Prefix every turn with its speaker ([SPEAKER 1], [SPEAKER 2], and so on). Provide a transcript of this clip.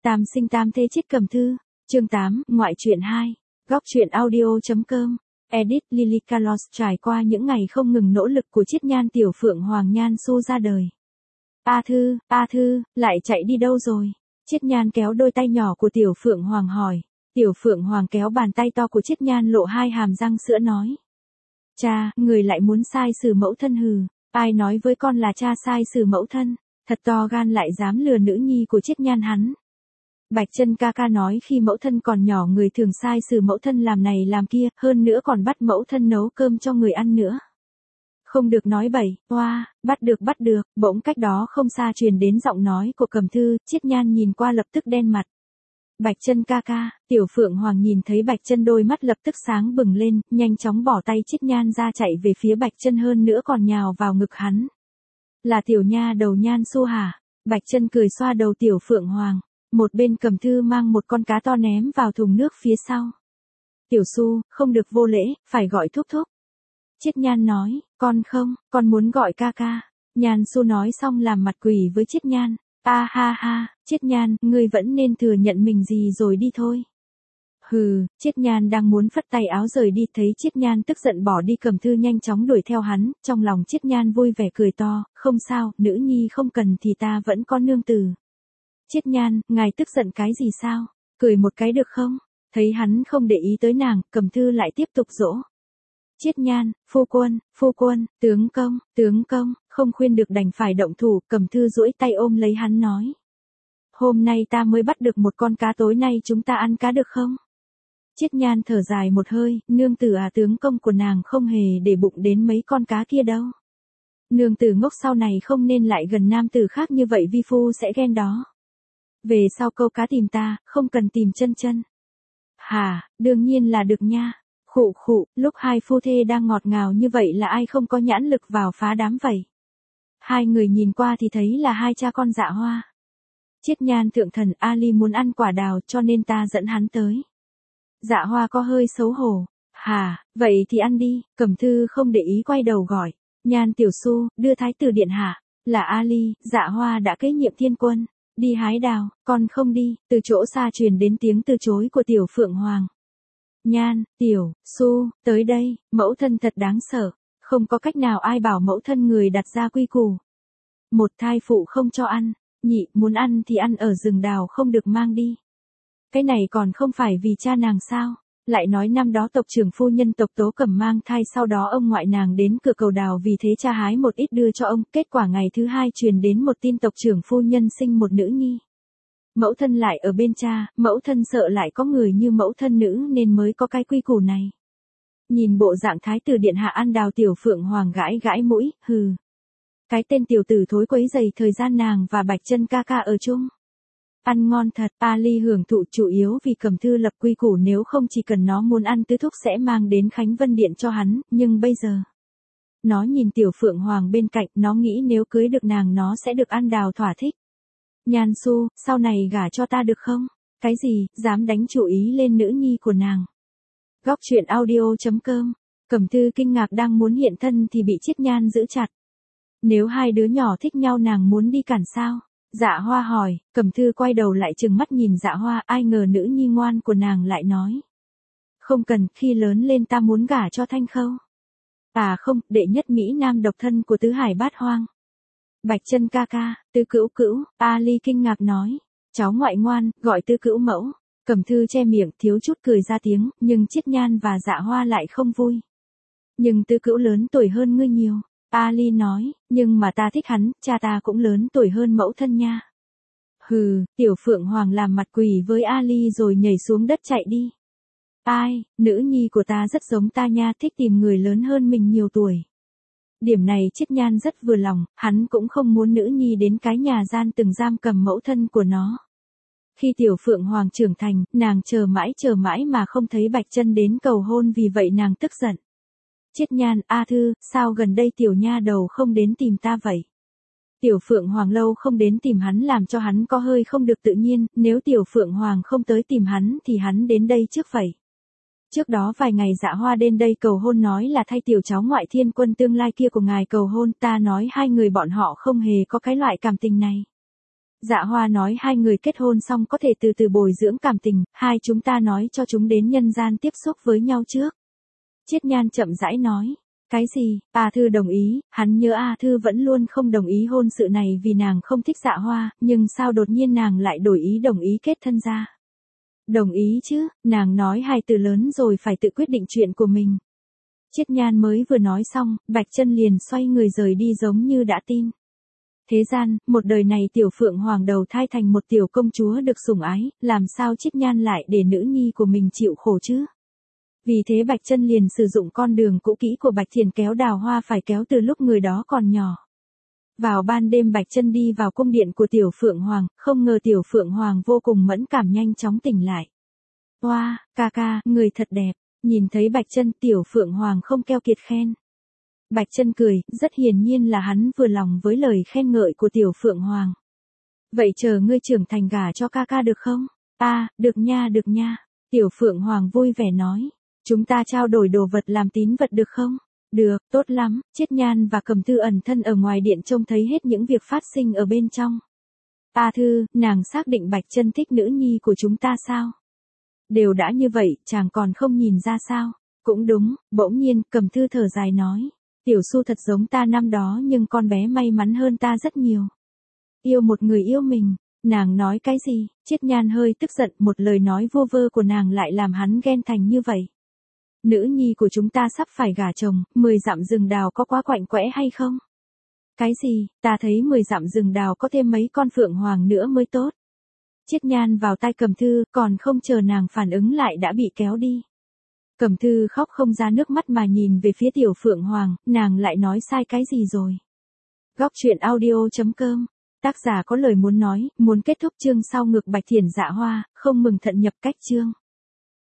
[SPEAKER 1] Tam sinh tam thế chết Cẩm Thư, chương 8, ngoại truyện 2, góc truyện audio.com, edit Lily Carlos. Trải qua những ngày không ngừng nỗ lực của Chiết Nhan, Tiểu Phượng Hoàng Nhan Xu ra đời. A Thư, lại chạy đi đâu rồi? Chiết Nhan kéo đôi tay nhỏ của Tiểu Phượng Hoàng hỏi. Tiểu Phượng Hoàng kéo bàn tay to của Chiết Nhan, lộ hai hàm răng sữa nói. Cha, người lại muốn sai xử mẫu thân hừ, ai nói với con là cha sai xử mẫu thân, thật to gan lại dám lừa nữ nhi của Chiết Nhan hắn. Bạch Chân ca ca nói khi mẫu thân còn nhỏ người thường sai xử mẫu thân làm này làm kia, hơn nữa còn bắt mẫu thân nấu cơm cho người ăn nữa. Không được nói bậy, oa, bắt được, bỗng cách đó không xa truyền đến giọng nói của Cẩm Thư. Chiết Nhan nhìn qua lập tức đen mặt. Bạch Chân ca ca. Tiểu Phượng Hoàng nhìn thấy Bạch Chân đôi mắt lập tức sáng bừng lên, nhanh chóng bỏ tay Chiết Nhan ra chạy về phía Bạch Chân, hơn nữa còn nhào vào ngực hắn. Là tiểu nha đầu Nhan Xu hả? Bạch Chân cười xoa đầu Tiểu Phượng Hoàng. Một bên Cẩm Thư mang một con cá to ném vào thùng nước phía sau. Tiểu Xu, không được vô lễ, phải gọi thúc thúc. Chiết Nhan nói, con muốn gọi ca ca. Nhan Xu nói xong làm mặt quỷ với Chiết Nhan. A ha, Chiết Nhan, ngươi vẫn nên thừa nhận mình gì rồi đi thôi. Hừ, Chiết Nhan đang muốn phất tay áo rời đi, thấy Chiết Nhan tức giận bỏ đi, Cẩm Thư nhanh chóng đuổi theo hắn, trong lòng Chiết Nhan vui vẻ cười to, không sao, nữ nhi không cần thì ta vẫn có nương tử. Chiết Nhan, ngài tức giận cái gì sao? Cười một cái được không? Thấy hắn không để ý tới nàng, Cẩm Thư lại tiếp tục dỗ. Chiết Nhan, phu quân, tướng công, không khuyên được đành phải động thủ. Cẩm Thư duỗi tay ôm lấy hắn nói. Hôm nay ta mới bắt được một con cá, tối nay chúng ta ăn cá được không? Chiết Nhan thở dài một hơi, nương tử à, tướng công của nàng không hề để bụng đến mấy con cá kia đâu. Nương tử ngốc, sau này không nên lại gần nam tử khác như vậy, vi phu sẽ ghen đó. Về sau câu cá tìm ta, không cần tìm chân. Hả, đương nhiên là được nha. Khụ, lúc hai phu thê đang ngọt ngào như vậy là ai không có nhãn lực vào phá đám vậy? Hai người nhìn qua thì thấy là hai cha con Dạ Hoa. Chiết Nhan thượng thần, Ali muốn ăn quả đào cho nên ta dẫn hắn tới. Dạ Hoa có hơi xấu hổ. Hả, vậy thì ăn đi. Cẩm Thư không để ý quay đầu gọi. Nhan tiểu Xu, đưa thái tử điện hạ. Là Ali. Dạ Hoa đã kế nhiệm thiên quân. Đi hái đào, con không đi. Từ chỗ xa truyền đến tiếng từ chối của Tiểu Phượng Hoàng. Nhan, Tiểu Xu, tới đây, mẫu thân thật đáng sợ. Không có cách nào, ai bảo mẫu thân người đặt ra quy củ. Một, thai phụ không cho ăn. Nhị, muốn ăn thì ăn ở rừng đào, không được mang đi. Cái này còn không phải vì cha nàng sao? Lại nói năm đó tộc trưởng phu nhân tộc Tố Cẩm mang thai, sau đó ông ngoại nàng đến cửa cầu đào, vì thế cha hái một ít đưa cho ông. Kết quả ngày thứ hai truyền đến một tin tộc trưởng phu nhân sinh một nữ nhi. Mẫu thân lại ở bên cha, mẫu thân sợ lại có người như mẫu thân nữ nên mới có cái quy củ này. Nhìn bộ dạng thái tử điện hạ ăn đào, Tiểu Phượng Hoàng gãi mũi, hừ. Cái tên tiểu tử thối quấy rầy thời gian nàng và Bạch Chân ca ca ở chung. Ăn ngon thật. Ali hưởng thụ chủ yếu vì Cẩm Thư lập quy củ, nếu không chỉ cần nó muốn ăn tứ thúc sẽ mang đến Khánh Vân Điện cho hắn, nhưng bây giờ. Nó nhìn Tiểu Phượng Hoàng bên cạnh, nó nghĩ nếu cưới được nàng nó sẽ được ăn đào thỏa thích. Nhan Xu, sau này gả cho ta được không? Cái gì, dám đánh chủ ý lên nữ nhi của nàng. Góc truyện audio.com. Cẩm Thư kinh ngạc đang muốn hiện thân thì bị Chiết Nhan giữ chặt. Nếu hai đứa nhỏ thích nhau nàng muốn đi cản sao? Dạ Hoa hỏi. Cẩm Thư quay đầu lại trừng mắt nhìn Dạ Hoa, ai ngờ nữ nhi ngoan của nàng lại nói. Không cần, khi lớn lên ta muốn gả cho Thanh Khâu. À không, đệ nhất Mỹ Nam độc thân của tứ hải bát hoang. Bạch Chân ca ca, Tứ Cữu, Ali kinh ngạc nói. Cháu ngoại ngoan, gọi Tứ Cữu mẫu. Cẩm Thư che miệng thiếu chút cười ra tiếng, nhưng Chiết Nhan và Dạ Hoa lại không vui. Nhưng Tứ Cữu lớn tuổi hơn ngươi nhiều. Ali nói, nhưng mà ta thích hắn, cha ta cũng lớn tuổi hơn mẫu thân nha. Hừ, Tiểu Phượng Hoàng làm mặt quỷ với Ali rồi nhảy xuống đất chạy đi. Ai, nữ nhi của ta rất giống ta nha, thích tìm người lớn hơn mình nhiều tuổi. Điểm này Chiết Nhan rất vừa lòng, hắn cũng không muốn nữ nhi đến cái nhà gian từng giam cầm mẫu thân của nó. Khi Tiểu Phượng Hoàng trưởng thành, nàng chờ mãi mà không thấy Bạch Chân đến cầu hôn, vì vậy nàng tức giận. Chiết Nhan, A Thư, sao gần đây tiểu nha đầu không đến tìm ta vậy? Tiểu Phượng Hoàng lâu không đến tìm hắn làm cho hắn có hơi không được tự nhiên, nếu Tiểu Phượng Hoàng không tới tìm hắn thì hắn đến đây trước vậy. Trước đó vài ngày Dạ Hoa đến đây cầu hôn, nói là thay tiểu cháu ngoại thiên quân tương lai kia của ngài cầu hôn, ta nói hai người bọn họ không hề có cái loại cảm tình này. Dạ Hoa nói hai người kết hôn xong có thể từ từ bồi dưỡng cảm tình, hai chúng ta nói cho chúng đến nhân gian tiếp xúc với nhau trước. Chiết Nhan chậm rãi nói. Cái gì? A Thư đồng ý, hắn nhớ A Thư vẫn luôn không đồng ý hôn sự này vì nàng không thích Dạ Hoa, nhưng sao đột nhiên nàng lại đổi ý đồng ý kết thân ra? Đồng ý chứ, nàng nói hai từ lớn rồi phải tự quyết định chuyện của mình. Chiết Nhan mới vừa nói xong, Bạch Chân liền xoay người rời đi giống như đã tin. Thế gian, một đời này tiểu Phượng Hoàng đầu thai thành một tiểu công chúa được sủng ái, làm sao Chiết Nhan lại để nữ nhi của mình chịu khổ chứ? Vì thế Bạch Chân liền sử dụng con đường cũ kỹ của Bạch Thiền kéo Đào Hoa phải kéo từ lúc người đó còn nhỏ. Vào ban đêm Bạch Chân đi vào cung điện của tiểu Phượng Hoàng, không ngờ tiểu Phượng Hoàng vô cùng mẫn cảm nhanh chóng tỉnh lại. Oa, ca ca, người thật đẹp. Nhìn thấy Bạch Chân, tiểu Phượng Hoàng không keo kiệt khen. Bạch Chân cười, rất hiển nhiên là hắn vừa lòng với lời khen ngợi của tiểu Phượng Hoàng. Vậy chờ ngươi trưởng thành gả cho ca ca được không? Được nha. Tiểu Phượng Hoàng vui vẻ nói. Chúng ta trao đổi đồ vật làm tín vật được không? Được, tốt lắm. Chiết Nhan và Cẩm Thư ẩn thân ở ngoài điện trông thấy hết những việc phát sinh ở bên trong. A Thư, nàng xác định Bạch Chân thích nữ nhi của chúng ta sao? Đều đã như vậy, chàng còn không nhìn ra sao? Cũng đúng, bỗng nhiên, Cẩm Thư thở dài nói. Tiểu Su thật giống ta năm đó nhưng con bé may mắn hơn ta rất nhiều. Yêu một người yêu mình. Nàng nói cái gì? Chiết Nhan hơi tức giận, một lời nói vô vơ của nàng lại làm hắn ghen thành như vậy. Nữ nhi của chúng ta sắp phải gả chồng, 10 dặm rừng đào có quá quạnh quẽ hay không? Cái gì? Ta thấy 10 dặm rừng đào có thêm mấy con Phượng Hoàng nữa mới tốt. Chiết Nhan vào tai Cẩm Thư, còn không chờ nàng phản ứng lại đã bị kéo đi. Cẩm Thư khóc không ra nước mắt mà nhìn về phía tiểu Phượng Hoàng, nàng lại nói sai cái gì rồi? Góc truyện audio.com. Tác giả có lời muốn nói, muốn kết thúc chương sau ngược Bạch Thiển Dạ Hoa, không mừng thận nhập cách chương.